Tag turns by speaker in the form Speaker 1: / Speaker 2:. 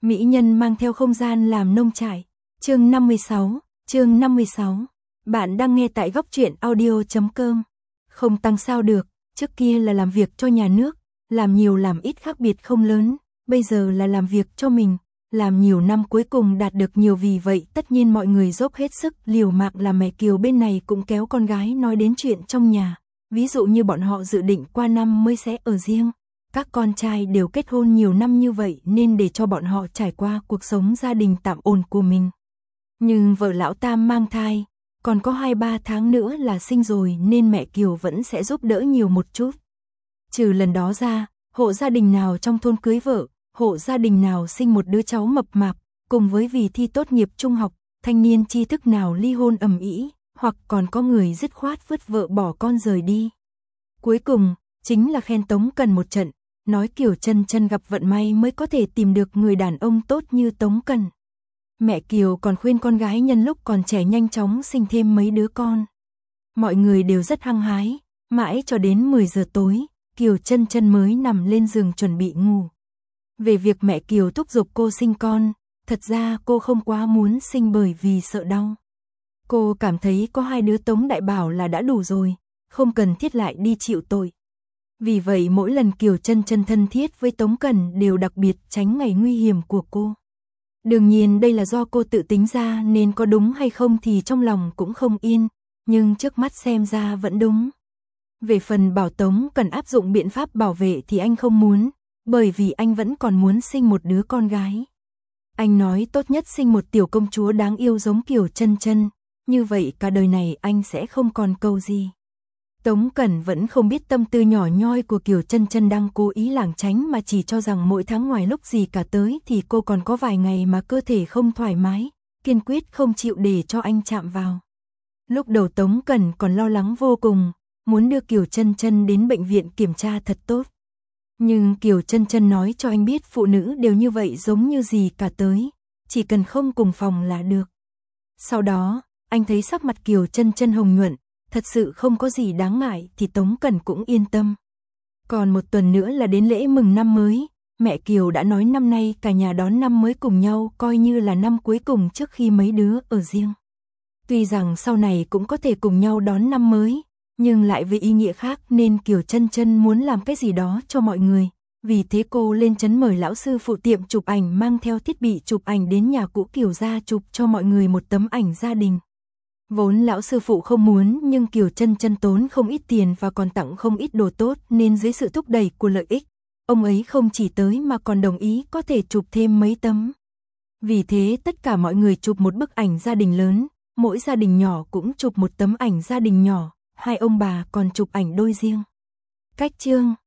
Speaker 1: Mỹ nhân mang theo không gian làm nông trại. Chương 56. Bạn đang nghe tại góc truyện audio.com. Không tăng sao được, trước kia là làm việc cho nhà nước, làm nhiều làm ít khác biệt không lớn, bây giờ là làm việc cho mình, làm nhiều năm cuối cùng đạt được nhiều, vì vậy tất nhiên mọi người dốc hết sức liều mạng. Là mẹ Kiều bên này cũng kéo con gái nói đến chuyện trong nhà, ví dụ như bọn họ dự định qua năm mới sẽ ở riêng. Các con trai đều kết hôn nhiều năm như vậy nên để cho bọn họ trải qua cuộc sống gia đình tạm ổn của mình. Nhưng vợ lão Tam mang thai, còn có 2-3 tháng nữa là sinh rồi nên mẹ Kiều vẫn sẽ giúp đỡ nhiều một chút. Trừ lần đó ra, hộ gia đình nào trong thôn cưới vợ, hộ gia đình nào sinh một đứa cháu mập mạp, cùng với vì thi tốt nghiệp trung học, thanh niên tri thức nào ly hôn ầm ĩ, hoặc còn có người dứt khoát vứt vợ bỏ con rời đi. Cuối cùng, chính là khen Tống Cần một trận, nói Kiều Chân Chân gặp vận may mới có thể tìm được người đàn ông tốt như Tống Cần. Mẹ Kiều còn khuyên con gái nhân lúc còn trẻ nhanh chóng sinh thêm mấy đứa con. Mọi người đều rất hăng hái, mãi cho đến 10 giờ tối, Kiều Chân Chân mới nằm lên giường chuẩn bị ngủ. Về việc mẹ Kiều thúc giục cô sinh con, thật ra cô không quá muốn sinh bởi vì sợ đau. Cô cảm thấy có 2 đứa Tống Đại Bảo là đã đủ rồi, không cần thiết lại đi chịu tội. Vì vậy mỗi lần Kiều Chân Chân thân thiết với Tống Cần đều đặc biệt tránh ngày nguy hiểm của cô. Đương nhiên đây là do cô tự tính ra nên có đúng hay không thì trong lòng cũng không yên, nhưng trước mắt xem ra vẫn đúng. Về phần bảo Tống Cần áp dụng biện pháp bảo vệ thì anh không muốn, bởi vì anh vẫn còn muốn sinh một đứa con gái. Anh nói tốt nhất sinh một tiểu công chúa đáng yêu giống Kiều Chân Chân, như vậy cả đời này anh sẽ không còn câu gì. Tống Cẩn vẫn không biết tâm tư nhỏ nhoi của Kiều Chân Chân đang cố ý lảng tránh, mà chỉ cho rằng mỗi tháng ngoài lúc gì cả tới thì cô còn có vài ngày mà cơ thể không thoải mái, kiên quyết không chịu để cho anh chạm vào. Lúc đầu Tống Cẩn còn lo lắng vô cùng, muốn đưa Kiều Chân Chân đến bệnh viện kiểm tra thật tốt. Nhưng Kiều Chân Chân nói cho anh biết phụ nữ đều như vậy, giống như gì cả tới, chỉ cần không cùng phòng là được. Sau đó, anh thấy sắc mặt Kiều Chân Chân hồng nhuận, thật sự không có gì đáng ngại thì Tống Cẩn cũng yên tâm. Còn một tuần nữa là đến lễ mừng năm mới, mẹ Kiều đã nói năm nay cả nhà đón năm mới cùng nhau, coi như là năm cuối cùng trước khi mấy đứa ở riêng. Tuy rằng sau này cũng có thể cùng nhau đón năm mới, nhưng lại vì ý nghĩa khác nên Kiều Chân Chân muốn làm cái gì đó cho mọi người. Vì thế cô lên trấn mời lão sư phụ tiệm chụp ảnh mang theo thiết bị chụp ảnh đến nhà cũ Kiều gia chụp cho mọi người một tấm ảnh gia đình. Vốn lão sư phụ không muốn, nhưng Kiều Chân Chân tốn không ít tiền và còn tặng không ít đồ tốt nên dưới sự thúc đẩy của lợi ích, ông ấy không chỉ tới mà còn đồng ý có thể chụp thêm mấy tấm. Vì thế tất cả mọi người chụp một bức ảnh gia đình lớn, mỗi gia đình nhỏ cũng chụp một tấm ảnh gia đình nhỏ, 2 ông bà còn chụp ảnh đôi riêng. Cách chương